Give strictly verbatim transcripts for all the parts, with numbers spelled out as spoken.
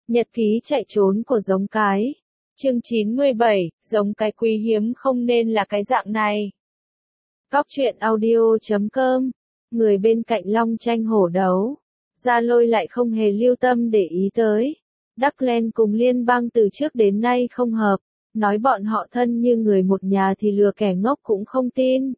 Nhật ký chạy trốn của giống cái. Chương chín mươi bảy, giống cái quý hiếm không nên là cái dạng này. Góc truyện audio chấm com. Người bên cạnh long tranh hổ đấu. Gia Lôi lại không hề lưu tâm để ý tới. Duckland cùng liên bang từ trước đến nay không hợp. Nói bọn họ thân như người một nhà thì lừa kẻ ngốc cũng không tin.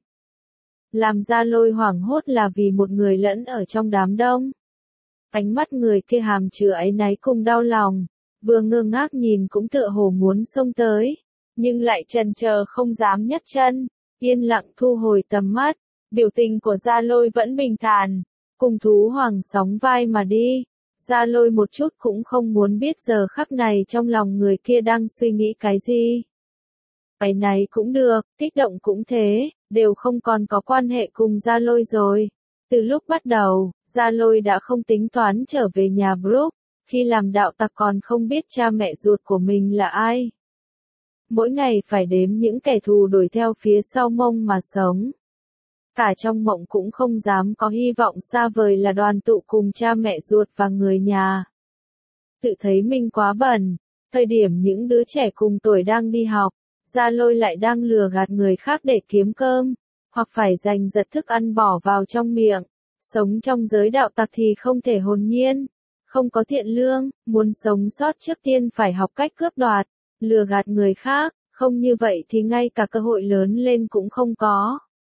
Làm Gia Lôi hoảng hốt là vì một người lẫn ở trong đám đông. Ánh mắt người kia hàm chứa áy náy cùng đau lòng, vừa ngơ ngác nhìn cũng tựa hồ muốn xông tới, nhưng lại chần chờ không dám nhấc chân, yên lặng thu hồi tầm mắt, biểu tình của Gia Lôi vẫn bình thản, cùng thú hoàng sóng vai mà đi. Gia Lôi một chút cũng không muốn biết giờ khắc này trong lòng người kia đang suy nghĩ cái gì. Áy náy cũng được, kích động cũng thế, đều không còn có quan hệ cùng Gia Lôi rồi. Từ lúc bắt đầu, Gia Lôi đã không tính toán trở về nhà Brook, khi làm đạo tặc còn không biết cha mẹ ruột của mình là ai. Mỗi ngày phải đếm những kẻ thù đuổi theo phía sau mông mà sống. Cả trong mộng cũng không dám có hy vọng xa vời là đoàn tụ cùng cha mẹ ruột và người nhà. Tự thấy mình quá bẩn, thời điểm những đứa trẻ cùng tuổi đang đi học, Gia Lôi lại đang lừa gạt người khác để kiếm cơm, hoặc phải giành giật thức ăn bỏ vào trong miệng. Sống trong giới đạo tặc thì không thể hồn nhiên, không có thiện lương, muốn sống sót trước tiên phải học cách cướp đoạt, lừa gạt người khác, không như vậy thì ngay cả cơ hội lớn lên cũng không có.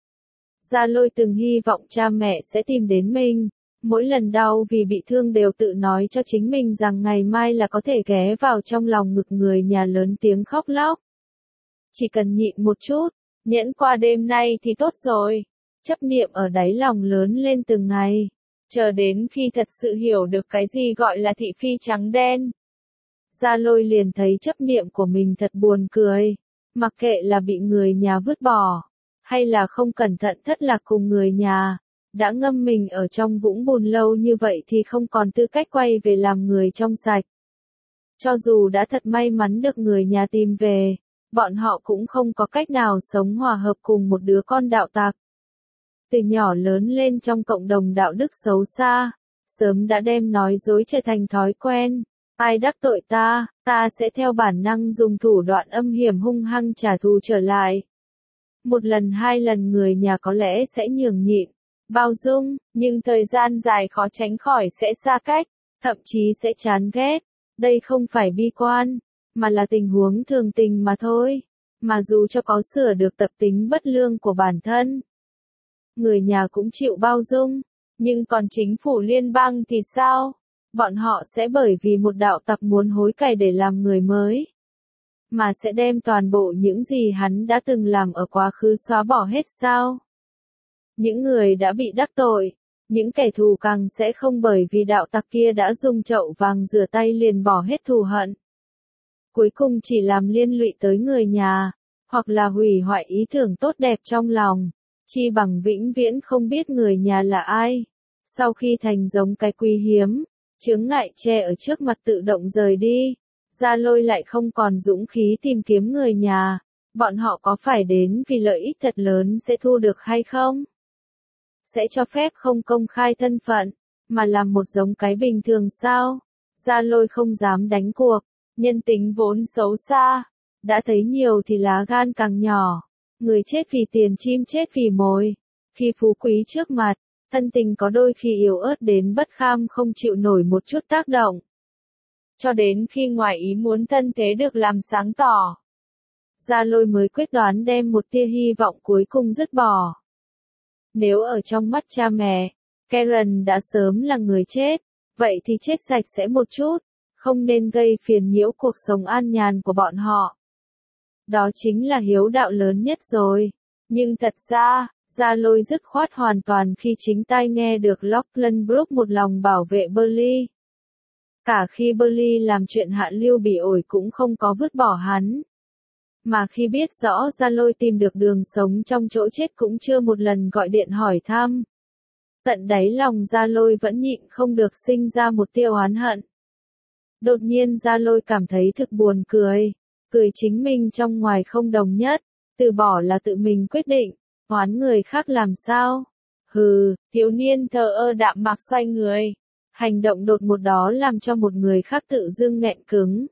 Gia Lôi từng hy vọng cha mẹ sẽ tìm đến mình, mỗi lần đau vì bị thương đều tự nói cho chính mình rằng ngày mai là có thể ghé vào trong lòng ngực người nhà lớn tiếng khóc lóc. Chỉ cần nhịn một chút, nhẫn qua đêm nay thì tốt rồi. Chấp niệm ở đáy lòng lớn lên từng ngày, chờ đến khi thật sự hiểu được cái gì gọi là thị phi trắng đen. Gia Lôi liền thấy chấp niệm của mình thật buồn cười, mặc kệ là bị người nhà vứt bỏ, hay là không cẩn thận thất lạc cùng người nhà, đã ngâm mình ở trong vũng bùn lâu như vậy thì không còn tư cách quay về làm người trong sạch. Cho dù đã thật may mắn được người nhà tìm về, bọn họ cũng không có cách nào sống hòa hợp cùng một đứa con đạo tặc. Từ nhỏ lớn lên trong cộng đồng đạo đức xấu xa, sớm đã đem nói dối trở thành thói quen. Ai đắc tội ta, ta sẽ theo bản năng dùng thủ đoạn âm hiểm hung hăng trả thù trở lại. Một lần hai lần người nhà có lẽ sẽ nhường nhịn, bao dung, nhưng thời gian dài khó tránh khỏi sẽ xa cách, thậm chí sẽ chán ghét. Đây không phải bi quan, mà là tình huống thường tình mà thôi. Mà dù cho có sửa được tập tính bất lương của bản thân, người nhà cũng chịu bao dung, nhưng còn chính phủ liên bang thì sao? Bọn họ sẽ bởi vì một đạo tặc muốn hối cải để làm người mới, mà sẽ đem toàn bộ những gì hắn đã từng làm ở quá khứ xóa bỏ hết sao? Những người đã bị đắc tội, những kẻ thù càng sẽ không bởi vì đạo tặc kia đã dùng chậu vàng rửa tay liền bỏ hết thù hận. Cuối cùng chỉ làm liên lụy tới người nhà, hoặc là hủy hoại ý tưởng tốt đẹp trong lòng. Chi bằng vĩnh viễn không biết người nhà là ai. Sau khi thành giống cái quý hiếm, chướng ngại che ở trước mặt tự động rời đi, Gia Lôi lại không còn dũng khí tìm kiếm người nhà. Bọn họ có phải đến vì lợi ích thật lớn sẽ thu được hay không? Sẽ cho phép không công khai thân phận, mà làm một giống cái bình thường sao? Gia Lôi không dám đánh cuộc, nhân tính vốn xấu xa, đã thấy nhiều thì lá gan càng nhỏ. Người chết vì tiền, chim chết vì mồi. Khi phú quý trước mặt, thân tình có đôi khi yếu ớt đến bất kham không chịu nổi một chút tác động. Cho đến khi ngoài ý muốn thân thế được làm sáng tỏ, Gia Lôi mới quyết đoán đem một tia hy vọng cuối cùng dứt bỏ. Nếu ở trong mắt cha mẹ, Karen đã sớm là người chết, vậy thì chết sạch sẽ một chút, không nên gây phiền nhiễu cuộc sống an nhàn của bọn họ. Đó chính là hiếu đạo lớn nhất rồi. Nhưng thật ra, Gia Lôi dứt khoát hoàn toàn khi chính tai nghe được Lachlan Brook một lòng bảo vệ Burley. Cả khi Burley làm chuyện hạ lưu bỉ ổi cũng không có vứt bỏ hắn. Mà khi biết rõ Gia Lôi tìm được đường sống trong chỗ chết cũng chưa một lần gọi điện hỏi thăm. Tận đáy lòng Gia Lôi vẫn nhịn không được sinh ra một tia oán hận. Đột nhiên Gia Lôi cảm thấy thực buồn cười. Cười chính mình trong ngoài không đồng nhất, từ bỏ là tự mình quyết định, oán người khác làm sao? Hừ, thiếu niên thờ ơ đạm mạc xoay người, Hành động đột ngột đó làm cho một người khác tự dưng nghẹn cứng.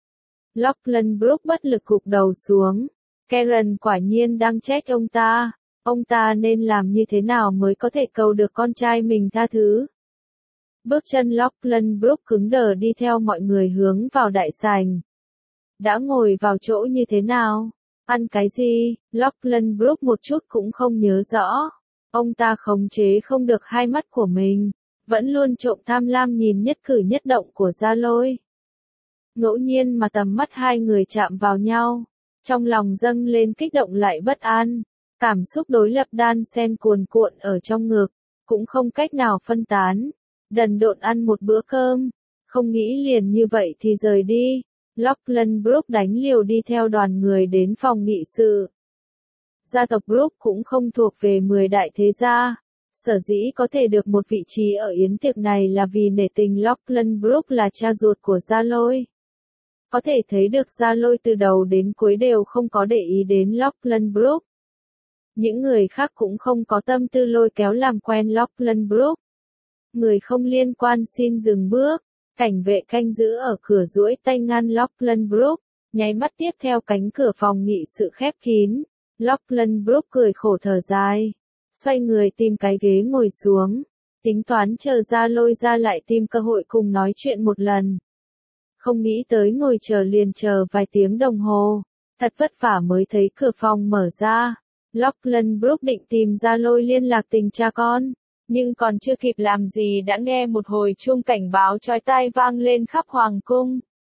Lachlan Brooks bất lực gục đầu xuống. Karen quả nhiên đang trách ông ta. Ông ta nên làm như thế nào mới có thể cầu được con trai mình tha thứ. Bước chân Lachlan Brooks cứng đờ đi theo mọi người hướng vào đại sảnh. Đã ngồi vào chỗ như thế nào? Ăn cái gì? Lachlan Brooks một chút cũng không nhớ rõ. Ông ta khống chế không được hai mắt của mình. Vẫn luôn trộm tham lam nhìn nhất cử nhất động của Gia Lôi. Ngẫu nhiên mà tầm mắt hai người chạm vào nhau. Trong lòng dâng lên kích động lại bất an. Cảm xúc đối lập đan xen cuồn cuộn ở trong ngực. Cũng không cách nào phân tán. Đần độn ăn một bữa cơm. Không nghĩ liền như vậy thì rời đi. Lachlan Brooks đánh liều đi theo đoàn người đến phòng nghị sự. Gia tộc Brooks cũng không thuộc về mười đại thế gia. Sở dĩ có thể được một vị trí ở yến tiệc này là vì nể tình Lachlan Brooks là cha ruột của Gia Lôi. Có thể thấy được Gia Lôi từ đầu đến cuối đều không có để ý đến Lachlan Brooks. Những người khác cũng không có tâm tư lôi kéo làm quen Lachlan Brooks. Người không liên quan xin dừng bước. Cảnh vệ canh giữ ở cửa duỗi tay ngăn Lachlan Brooks. Nháy mắt tiếp theo cánh cửa phòng nghị sự khép kín. Lachlan Brooks cười khổ thở dài. Xoay người tìm cái ghế ngồi xuống. Tính toán chờ Gia Lôi ra lại tìm cơ hội cùng nói chuyện một lần. Không nghĩ tới ngồi chờ liền chờ vài tiếng đồng hồ. Thật vất vả mới thấy cửa phòng mở ra. Lachlan Brooks định tìm Gia Lôi liên lạc tình cha con. Nhưng còn chưa kịp làm gì đã nghe một hồi chuông cảnh báo chói tai vang lên khắp hoàng cung.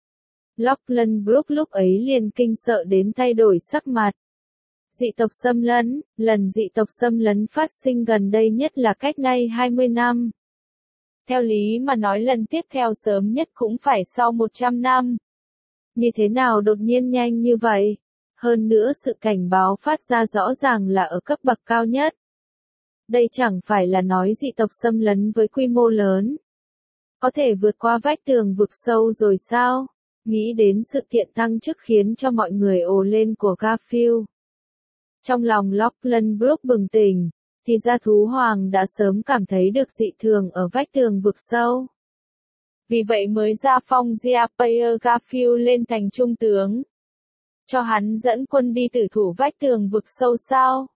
Lachlan Brooks lúc ấy liền kinh sợ đến thay đổi sắc mặt. Dị tộc xâm lấn, lần dị tộc xâm lấn phát sinh gần đây nhất là cách nay hai mươi năm. Theo lý mà nói lần tiếp theo sớm nhất cũng phải sau một trăm năm. Như thế nào đột nhiên nhanh như vậy? Hơn nữa sự cảnh báo phát ra rõ ràng là ở cấp bậc cao nhất. Đây chẳng phải là nói dị tộc xâm lấn với quy mô lớn. Có thể vượt qua vách tường vực sâu rồi sao? Nghĩ đến sự kiện thăng chức khiến cho mọi người ồ lên của Garfield. Trong lòng Lachlan Brooks bừng tỉnh, thì ra thú hoàng đã sớm cảm thấy được dị thường ở vách tường vực sâu. Vì vậy mới ra phong Jean-Pierre Garfield lên thành trung tướng. Cho hắn dẫn quân đi tử thủ vách tường vực sâu sao?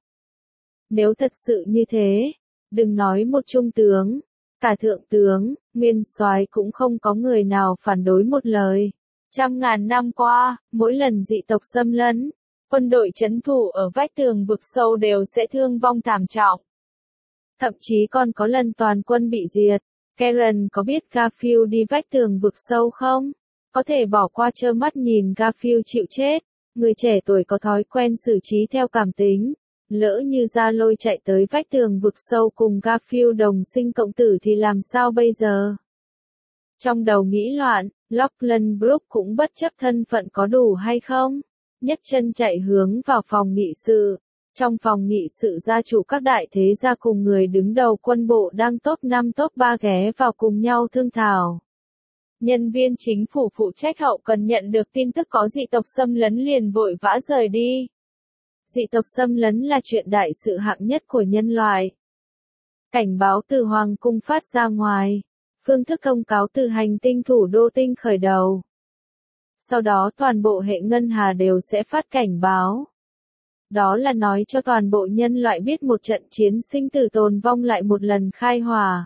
Nếu thật sự như thế, đừng nói một trung tướng, cả thượng tướng, nguyên soái cũng không có người nào phản đối một lời. Trăm ngàn năm qua, mỗi lần dị tộc xâm lấn, quân đội trấn thủ ở vách tường vực sâu đều sẽ thương vong thảm trọng. Thậm chí còn có lần toàn quân bị diệt. Karen có biết Garfield đi vách tường vực sâu không? Có thể bỏ qua trơ mắt nhìn Garfield chịu chết. Người trẻ tuổi có thói quen xử trí theo cảm tính. Lỡ như Gia Lôi chạy tới vách tường vực sâu cùng Garfield đồng sinh cộng tử thì làm sao bây giờ? Trong đầu nghĩ loạn, Lachlan Brooks cũng bất chấp thân phận có đủ hay không. Nhấc chân chạy hướng vào phòng nghị sự. Trong phòng nghị sự gia chủ các đại thế gia cùng người đứng đầu quân bộ đang top năm top ba ghé vào cùng nhau thương thảo. Nhân viên chính phủ phụ trách hậu cần nhận được tin tức có dị tộc xâm lấn liền vội vã rời đi. Dị tộc xâm lấn là chuyện đại sự hạng nhất của nhân loại. Cảnh báo từ Hoàng cung phát ra ngoài. Phương thức thông cáo từ hành tinh thủ đô tinh khởi đầu. Sau đó toàn bộ hệ ngân hà đều sẽ phát cảnh báo. Đó là nói cho toàn bộ nhân loại biết một trận chiến sinh tử tồn vong lại một lần khai hỏa.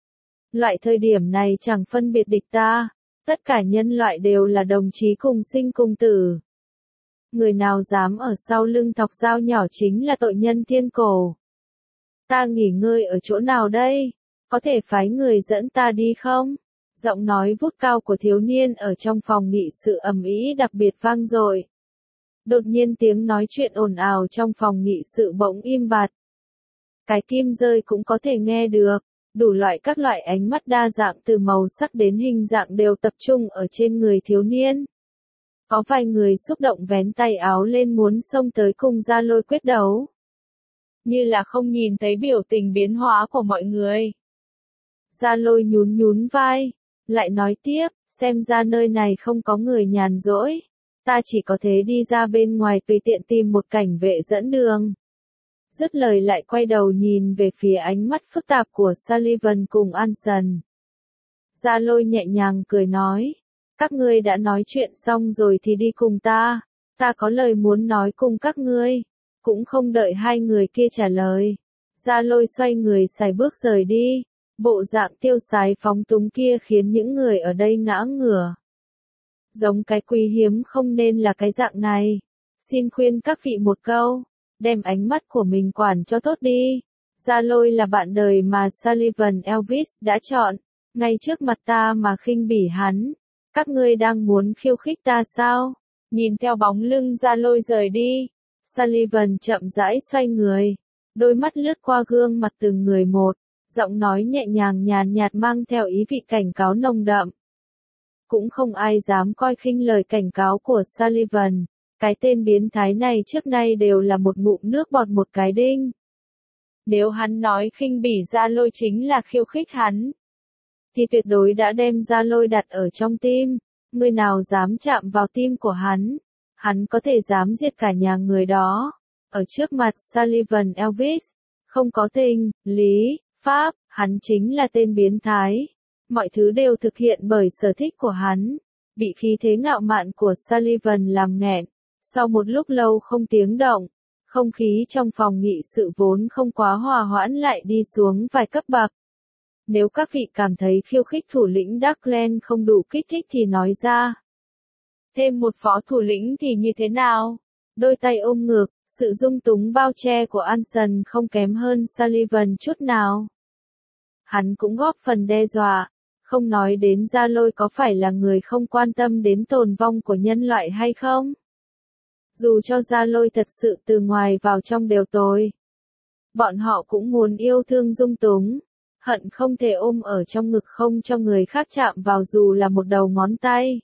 Loại thời điểm này chẳng phân biệt địch ta, tất cả nhân loại đều là đồng chí cùng sinh cùng tử. Người nào dám ở sau lưng thọc dao nhỏ chính là tội nhân thiên cổ. Ta nghỉ ngơi ở chỗ nào đây? Có thể phái người dẫn ta đi không? Giọng nói vút cao của thiếu niên ở trong phòng nghị sự ầm ĩ đặc biệt vang dội. Đột nhiên tiếng nói chuyện ồn ào trong phòng nghị sự bỗng im bặt. Cái kim rơi cũng có thể nghe được. Đủ loại các loại ánh mắt đa dạng từ màu sắc đến hình dạng đều tập trung ở trên người thiếu niên. Có vài người xúc động vén tay áo lên muốn xông tới cùng Gia Lôi quyết đấu. Như là không nhìn thấy biểu tình biến hóa của mọi người. Gia Lôi nhún nhún vai, lại nói tiếp, xem ra nơi này không có người nhàn rỗi. Ta chỉ có thể đi ra bên ngoài tùy tiện tìm một cảnh vệ dẫn đường. Dứt lời lại quay đầu nhìn về phía ánh mắt phức tạp của Sullivan cùng Anson. Gia Lôi nhẹ nhàng cười nói. Các ngươi đã nói chuyện xong rồi thì đi cùng ta. Ta có lời muốn nói cùng các ngươi. Cũng không đợi hai người kia trả lời. Gia Lôi xoay người xài bước rời đi. Bộ dạng tiêu sái phóng túng kia khiến những người ở đây ngã ngửa. Giống cái quý hiếm không nên là cái dạng này. Xin khuyên các vị một câu. Đem ánh mắt của mình quản cho tốt đi. Gia Lôi là bạn đời mà Sullivan Elvis đã chọn. Ngay trước mặt ta mà khinh bỉ hắn. Các ngươi đang muốn khiêu khích ta sao? Nhìn theo bóng lưng Gia Lôi rời đi. Sullivan chậm rãi xoay người. Đôi mắt lướt qua gương mặt từng người một. Giọng nói nhẹ nhàng nhàn nhạt mang theo ý vị cảnh cáo nồng đậm. Cũng không ai dám coi khinh lời cảnh cáo của Sullivan. Cái tên biến thái này trước nay đều là một ngụm nước bọt một cái đinh. Nếu hắn nói khinh bỉ Gia Lôi chính là khiêu khích hắn, thì tuyệt đối đã đem Gia Lôi đặt ở trong tim. Người nào dám chạm vào tim của hắn, hắn có thể dám giết cả nhà người đó. Ở trước mặt Sullivan Elvis, không có tình, lý, pháp, hắn chính là tên biến thái. Mọi thứ đều thực hiện bởi sở thích của hắn. Bị khí thế ngạo mạn của Sullivan làm nghẹn. Sau một lúc lâu không tiếng động, không khí trong phòng nghị sự vốn không quá hòa hoãn lại đi xuống vài cấp bậc. Nếu các vị cảm thấy khiêu khích thủ lĩnh Darkland không đủ kích thích thì nói ra. Thêm một phó thủ lĩnh thì như thế nào? Đôi tay ôm ngực, sự dung túng bao che của Anson không kém hơn Sullivan chút nào. Hắn cũng góp phần đe dọa, không nói đến Gia Lôi có phải là người không quan tâm đến tồn vong của nhân loại hay không? Dù cho Gia Lôi thật sự từ ngoài vào trong đều tồi. Bọn họ cũng muốn yêu thương dung túng. Hận không thể ôm ở trong ngực không cho người khác chạm vào dù là một đầu ngón tay.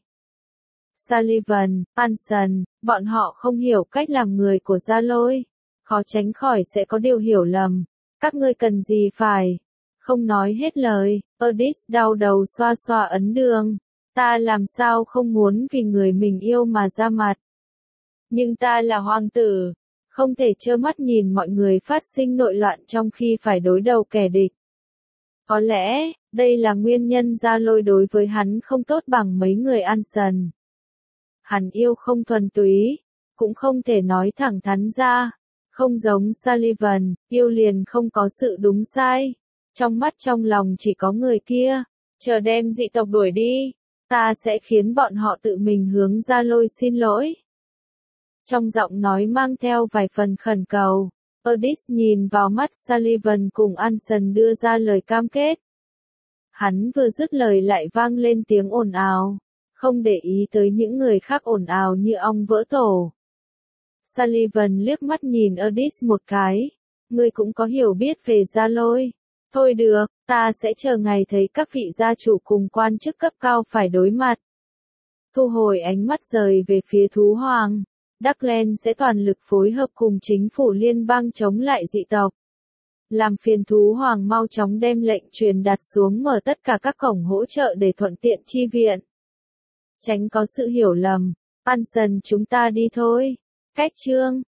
Sullivan, Anson, bọn họ không hiểu cách làm người của Gia Lôi. Khó tránh khỏi sẽ có điều hiểu lầm. Các ngươi cần gì phải? Không nói hết lời, Erdis đau đầu xoa xoa ấn đường. Ta làm sao không muốn vì người mình yêu mà ra mặt. Nhưng ta là hoàng tử, không thể trơ mắt nhìn mọi người phát sinh nội loạn trong khi phải đối đầu kẻ địch. Có lẽ, đây là nguyên nhân Gia Lôi đối với hắn không tốt bằng mấy người Anson. Hắn yêu không thuần túy, cũng không thể nói thẳng thắn ra. Không giống Sullivan, yêu liền không có sự đúng sai. Trong mắt trong lòng chỉ có người kia. Chờ đem dị tộc đuổi đi, ta sẽ khiến bọn họ tự mình hướng Gia Lôi xin lỗi. Trong giọng nói mang theo vài phần khẩn cầu, Erdis nhìn vào mắt Sullivan cùng Anson đưa ra lời cam kết. Hắn vừa dứt lời lại vang lên tiếng ồn ào, không để ý tới những người khác ồn ào như ong vỡ tổ. Sullivan liếc mắt nhìn Erdis một cái, ngươi cũng có hiểu biết về Gia Lôi. Thôi được, ta sẽ chờ ngày thấy các vị gia chủ cùng quan chức cấp cao phải đối mặt. Thu hồi ánh mắt rời về phía thú hoàng. Darkland sẽ toàn lực phối hợp cùng chính phủ liên bang chống lại dị tộc. Làm phiền thú hoàng mau chóng đem lệnh truyền đạt xuống mở tất cả các cổng hỗ trợ để thuận tiện chi viện. Tránh có sự hiểu lầm. Anson chúng ta đi thôi. Cách chương.